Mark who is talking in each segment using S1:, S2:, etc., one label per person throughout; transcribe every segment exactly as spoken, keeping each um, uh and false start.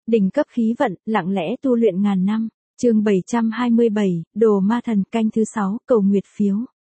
S1: Đỉnh cấp khí vận, lặng lẽ tu luyện ngàn năm. Chương bảy trăm hai mươi bảy, Đồ Ma Thần, canh thứ sáu, cầu nguyệt phiếu.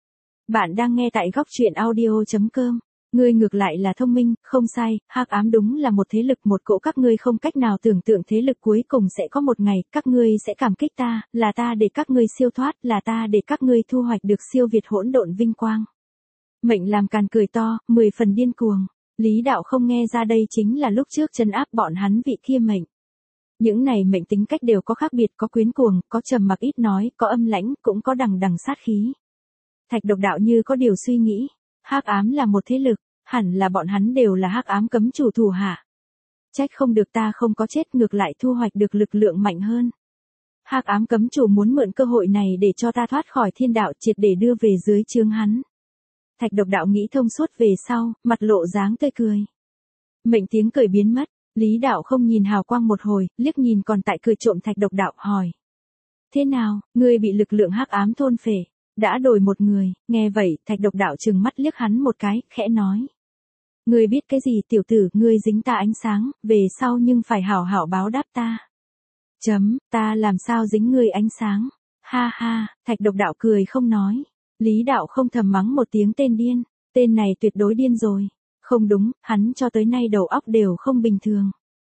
S1: Bạn đang nghe tại góc truyện audio chấm com. Ngươi ngược lại là thông minh, không sai, hắc ám đúng là một thế lực, một cỗ các ngươi không cách nào tưởng tượng thế lực, cuối cùng sẽ có một ngày, các ngươi sẽ cảm kích ta, là ta để các ngươi siêu thoát, là ta để các ngươi thu hoạch được siêu việt hỗn độn vinh quang. Mệnh làm càn cười to, mười phần điên cuồng. Lý đạo không nghe ra đây chính là lúc trước trấn áp bọn hắn vị kia mệnh. Những này mệnh tính cách đều có khác biệt, có quyến cuồng, có trầm mặc ít nói, có âm lãnh, cũng có đằng đằng sát khí. Thạch Độc Đạo như có điều suy nghĩ, hắc ám là một thế lực, hẳn là bọn hắn đều là hắc ám cấm chủ thủ hạ. Trách không được ta không có chết, ngược lại thu hoạch được lực lượng mạnh hơn. Hắc ám cấm chủ muốn mượn cơ hội này để cho ta thoát khỏi thiên đạo, triệt để đưa về dưới trướng hắn. Thạch Độc Đạo nghĩ thông suốt về sau, mặt lộ dáng tươi cười. Mệnh tiếng cười biến mất. Lý đạo không nhìn hào quang một hồi, liếc nhìn còn tại cười trộm Thạch Độc Đạo, hỏi. Thế nào, ngươi bị lực lượng hắc ám thôn phệ, đã đổi một người? Nghe vậy, Thạch Độc Đạo trừng mắt liếc hắn một cái, khẽ nói. Ngươi biết cái gì tiểu tử, ngươi dính ta ánh sáng, về sau nhưng phải hảo hảo báo đáp ta. Chấm, ta làm sao dính ngươi ánh sáng? Ha ha, Thạch Độc Đạo cười không nói. Lý đạo không thầm mắng một tiếng tên điên, tên này tuyệt đối điên rồi. Không đúng, hắn cho tới nay đầu óc đều không bình thường.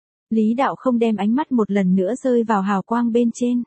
S1: Lý đạo không đem ánh mắt một lần nữa rơi vào hào quang bên trên.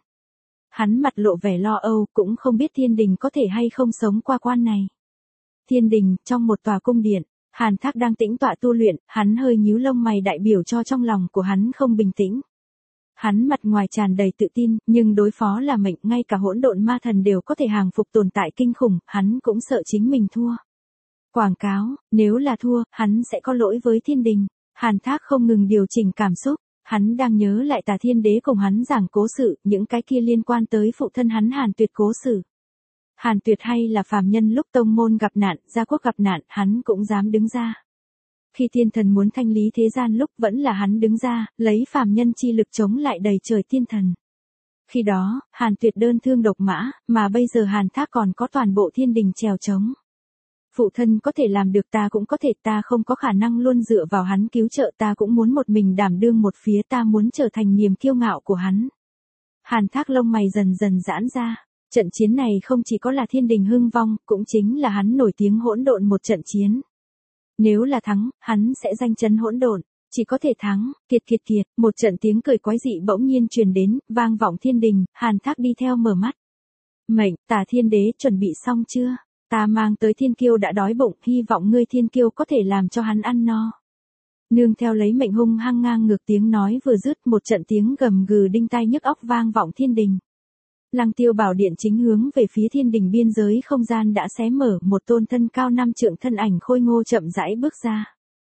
S1: Hắn mặt lộ vẻ lo âu, cũng không biết thiên đình có thể hay không sống qua quan này. Thiên đình, trong một tòa cung điện, Hàn Thác đang tĩnh tọa tu luyện, hắn hơi nhíu lông mày đại biểu cho trong lòng của hắn không bình tĩnh. Hắn mặt ngoài tràn đầy tự tin, nhưng đối phó là mệnh, ngay cả hỗn độn ma thần đều có thể hàng phục tồn tại kinh khủng, hắn cũng sợ chính mình thua. Quảng cáo, nếu là thua, hắn sẽ có lỗi với thiên đình. Hàn Thác không ngừng điều chỉnh cảm xúc, hắn đang nhớ lại Tà Thiên Đế cùng hắn giảng cố sự, những cái kia liên quan tới phụ thân hắn Hàn Tuyệt cố sự. Hàn Tuyệt hay là phàm nhân, lúc tông môn gặp nạn, gia quốc gặp nạn, hắn cũng dám đứng ra. Khi thiên thần muốn thanh lý thế gian lúc vẫn là hắn đứng ra, lấy phàm nhân chi lực chống lại đầy trời thiên thần. Khi đó, Hàn Tuyệt đơn thương độc mã, mà bây giờ Hàn Thác còn có toàn bộ thiên đình trèo trống. Phụ thân có thể làm được, ta cũng có thể, ta không có khả năng luôn dựa vào hắn cứu trợ, ta cũng muốn một mình đảm đương một phía, ta muốn trở thành niềm kiêu ngạo của hắn. Hàn Thác lông mày dần dần giãn ra, trận chiến này không chỉ có là thiên đình hưng vong, cũng chính là hắn nổi tiếng hỗn độn một trận chiến. Nếu là thắng, hắn sẽ danh chấn hỗn độn, chỉ có thể thắng. Kiệt kiệt kiệt, một trận tiếng cười quái dị bỗng nhiên truyền đến, vang vọng thiên đình. Hàn Thác đi theo mở mắt. Mệnh, Tà Thiên Đế chuẩn bị xong chưa? Ta mang tới thiên kiêu đã đói bụng, hy vọng ngươi thiên kiêu có thể làm cho hắn ăn no. Nương theo lấy mệnh hung hăng ngang ngược tiếng nói vừa dứt, một trận tiếng gầm gừ đinh tai nhức óc vang vọng thiên đình. Lăng Tiêu Bảo Điện chính hướng về phía thiên đình biên giới không gian đã xé mở, một tôn thân cao năm trượng thân ảnh khôi ngô chậm rãi bước ra.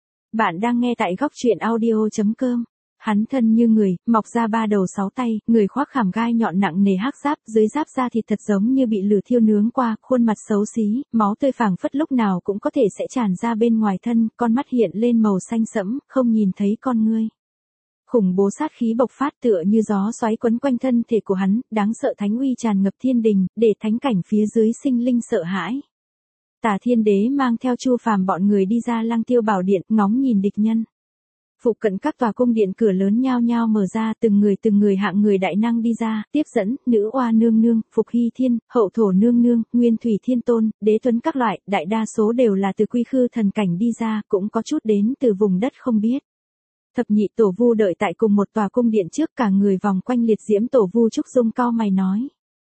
S1: Bạn đang nghe tại góc truyện audio chấm com. Hắn thân như người, mọc ra ba đầu sáu tay, người khoác khảm gai nhọn nặng nề hắc giáp, dưới giáp da thịt thật giống như bị lửa thiêu nướng qua, khuôn mặt xấu xí, máu tươi phảng phất lúc nào cũng có thể sẽ tràn ra bên ngoài thân, con mắt hiện lên màu xanh sẫm, không nhìn thấy con ngươi. Khủng bố sát khí bộc phát tựa như gió xoáy quấn quanh thân thể của hắn, đáng sợ thánh uy tràn ngập thiên đình, để thánh cảnh phía dưới sinh linh sợ hãi. Tà Thiên Đế mang theo Chu Phàm bọn người đi ra Lăng Tiêu Bảo Điện, ngóng nhìn địch nhân. Phụ cận các tòa cung điện cửa lớn nhao nhao mở ra, từng người từng người hạng người đại năng đi ra, tiếp dẫn, Nữ Oa nương nương, Phục Hy Thiên, Hậu Thổ nương nương, Nguyên Thủy Thiên Tôn, Đế Tuấn các loại, đại đa số đều là từ quy khư thần cảnh đi ra, cũng có chút đến từ vùng đất không biết. Thập nhị tổ vu đợi tại cùng một tòa cung điện trước, cả người vòng quanh liệt diễm tổ vu Trúc Dung cau mày nói.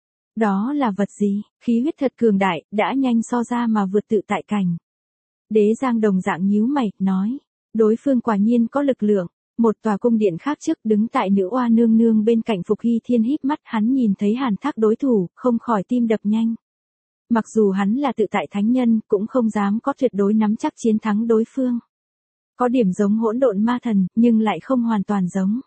S1: Đó là vật gì? Khí huyết thật cường đại, đã nhanh so ra mà vượt tự tại cảnh. Đế Giang đồng dạng nhíu mày, nói. Đối phương quả nhiên có lực lượng. Một tòa cung điện khác trước, đứng tại Nữ Oa nương nương bên cạnh Phục Hy Thiên híp mắt, hắn nhìn thấy Hàn Thác đối thủ, không khỏi tim đập nhanh. Mặc dù hắn là tự tại thánh nhân, cũng không dám có tuyệt đối nắm chắc chiến thắng đối phương. Có điểm giống hỗn độn ma thần, nhưng lại không hoàn toàn giống.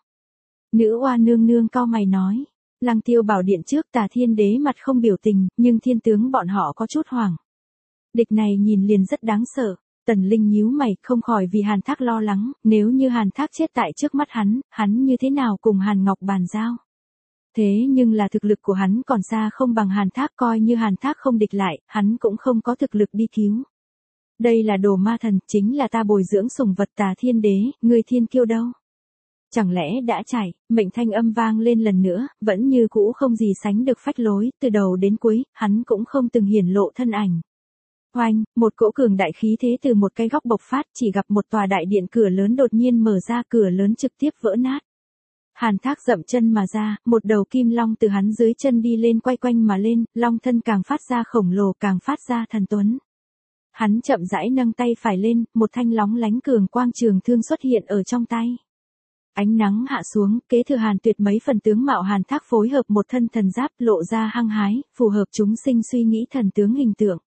S1: Nữ Oa nương nương cau mày nói. Lăng Tiêu Bảo Điện trước, Tà Thiên Đế mặt không biểu tình, nhưng thiên tướng bọn họ có chút hoảng. Địch này nhìn liền rất đáng sợ. Tần Linh nhíu mày, không khỏi vì Hàn Thác lo lắng, nếu như Hàn Thác chết tại trước mắt hắn, hắn như thế nào cùng Hàn Ngọc bàn giao. Thế nhưng là thực lực của hắn còn xa không bằng Hàn Thác, coi như Hàn Thác không địch lại, hắn cũng không có thực lực đi cứu. Đây là đồ ma thần, chính là ta bồi dưỡng sủng vật Tà Thiên Đế, người thiên kiêu đâu? Chẳng lẽ đã chạy, mệnh thanh âm vang lên lần nữa, vẫn như cũ không gì sánh được phách lối, từ đầu đến cuối, hắn cũng không từng hiển lộ thân ảnh. Oanh, một cỗ cường đại khí thế từ một cái góc bộc phát, chỉ gặp một tòa đại điện cửa lớn đột nhiên mở ra, cửa lớn trực tiếp vỡ nát. Hàn Thác dậm chân mà ra, một đầu kim long từ hắn dưới chân đi lên quay quanh mà lên, long thân càng phát ra khổng lồ, càng phát ra thần tuấn. Hắn chậm rãi nâng tay phải lên, một thanh lóng lánh cường quang trường thương xuất hiện ở trong tay. Ánh nắng hạ xuống, kế thừa Hàn Tuyệt mấy phần tướng mạo Hàn Thác phối hợp một thân thần giáp lộ ra hăng hái, phù hợp chúng sinh suy nghĩ thần tướng hình tượng.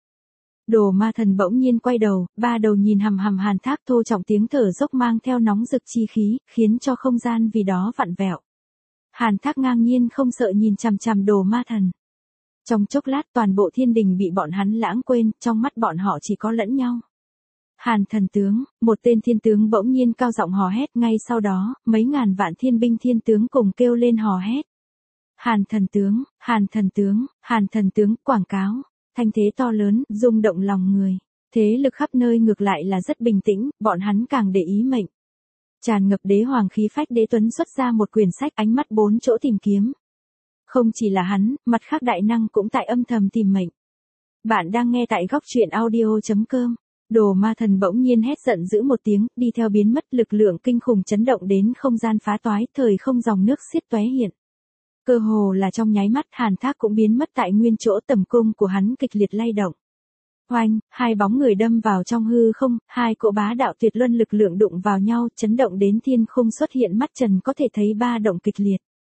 S1: Đồ ma thần bỗng nhiên quay đầu, ba đầu nhìn hằm hằm Hàn Thác, thô trọng tiếng thở dốc mang theo nóng rực chi khí, khiến cho không gian vì đó vặn vẹo. Hàn Thác ngang nhiên không sợ nhìn chằm chằm đồ ma thần. Trong chốc lát toàn bộ thiên đình bị bọn hắn lãng quên, trong mắt bọn họ chỉ có lẫn nhau. Hàn thần tướng, một tên thiên tướng bỗng nhiên cao giọng hò hét, ngay sau đó, mấy ngàn vạn thiên binh thiên tướng cùng kêu lên hò hét. Hàn thần tướng, Hàn thần tướng, Hàn thần tướng, quảng cáo. Thanh thế to lớn, rung động lòng người. Thế lực khắp nơi ngược lại là rất bình tĩnh, bọn hắn càng để ý mệnh. Tràn ngập đế hoàng khí phách đế tuấn xuất ra một quyển sách, ánh mắt bốn chỗ tìm kiếm. Không chỉ là hắn, mặt khác đại năng cũng tại âm thầm tìm mệnh. Bạn đang nghe tại góc truyện audio chấm com. Đồ ma thần bỗng nhiên hét giận dữ một tiếng, đi theo biến mất, lực lượng kinh khủng chấn động đến không gian phá toái, thời không dòng nước xiết tóe hiện. Cơ hồ là trong nháy mắt, Hàn Thác cũng biến mất tại nguyên chỗ, tầm cung của hắn kịch liệt lay động. Oanh, hai bóng người đâm vào trong hư không, hai cỗ bá đạo tuyệt luân lực lượng đụng vào nhau, chấn động đến thiên không xuất hiện, mắt trần có thể thấy ba động kịch liệt.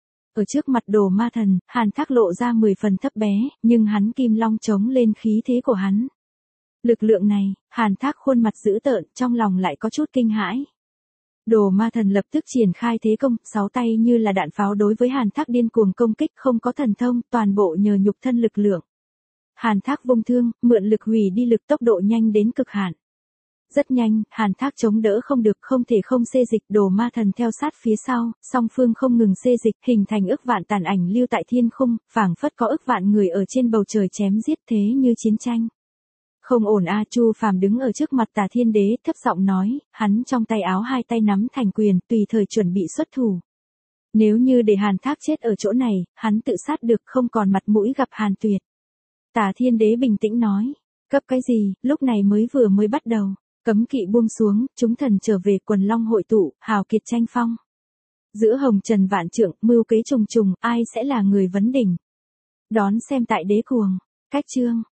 S1: Ở trước mặt đồ ma thần, Hàn Thác lộ ra mười phần thấp bé, nhưng hắn kim long chống lên khí thế của hắn. Lực lượng này, Hàn Thác khuôn mặt dữ tợn, trong lòng lại có chút kinh hãi. Đồ ma thần lập tức triển khai thế công, sáu tay như là đạn pháo đối với Hàn Thác điên cuồng công kích, không có thần thông, toàn bộ nhờ nhục thân lực lượng. Hàn Thác vung thương, mượn lực hủy đi lực, tốc độ nhanh đến cực hạn. Rất nhanh, Hàn Thác chống đỡ không được, không thể không xê dịch, đồ ma thần theo sát phía sau, song phương không ngừng xê dịch, hình thành ức vạn tàn ảnh lưu tại thiên khung, phảng phất có ức vạn người ở trên bầu trời chém giết, thế như chiến tranh. Không ổn a, Chu Phàm đứng ở trước mặt Tà Thiên Đế, thấp giọng nói, hắn trong tay áo hai tay nắm thành quyền, tùy thời chuẩn bị xuất thủ. Nếu như để Hàn Thác chết ở chỗ này, hắn tự sát được, không còn mặt mũi gặp Hàn Tuyệt. Tà Thiên Đế bình tĩnh nói, cấp cái gì, lúc này mới vừa mới bắt đầu, cấm kỵ buông xuống, chúng thần trở về, quần long hội tụ, hào kiệt tranh phong. Giữa hồng trần vạn trượng, mưu kế trùng trùng, ai sẽ là người vấn đỉnh? Đón xem tại Đế Cuồng, cách chương.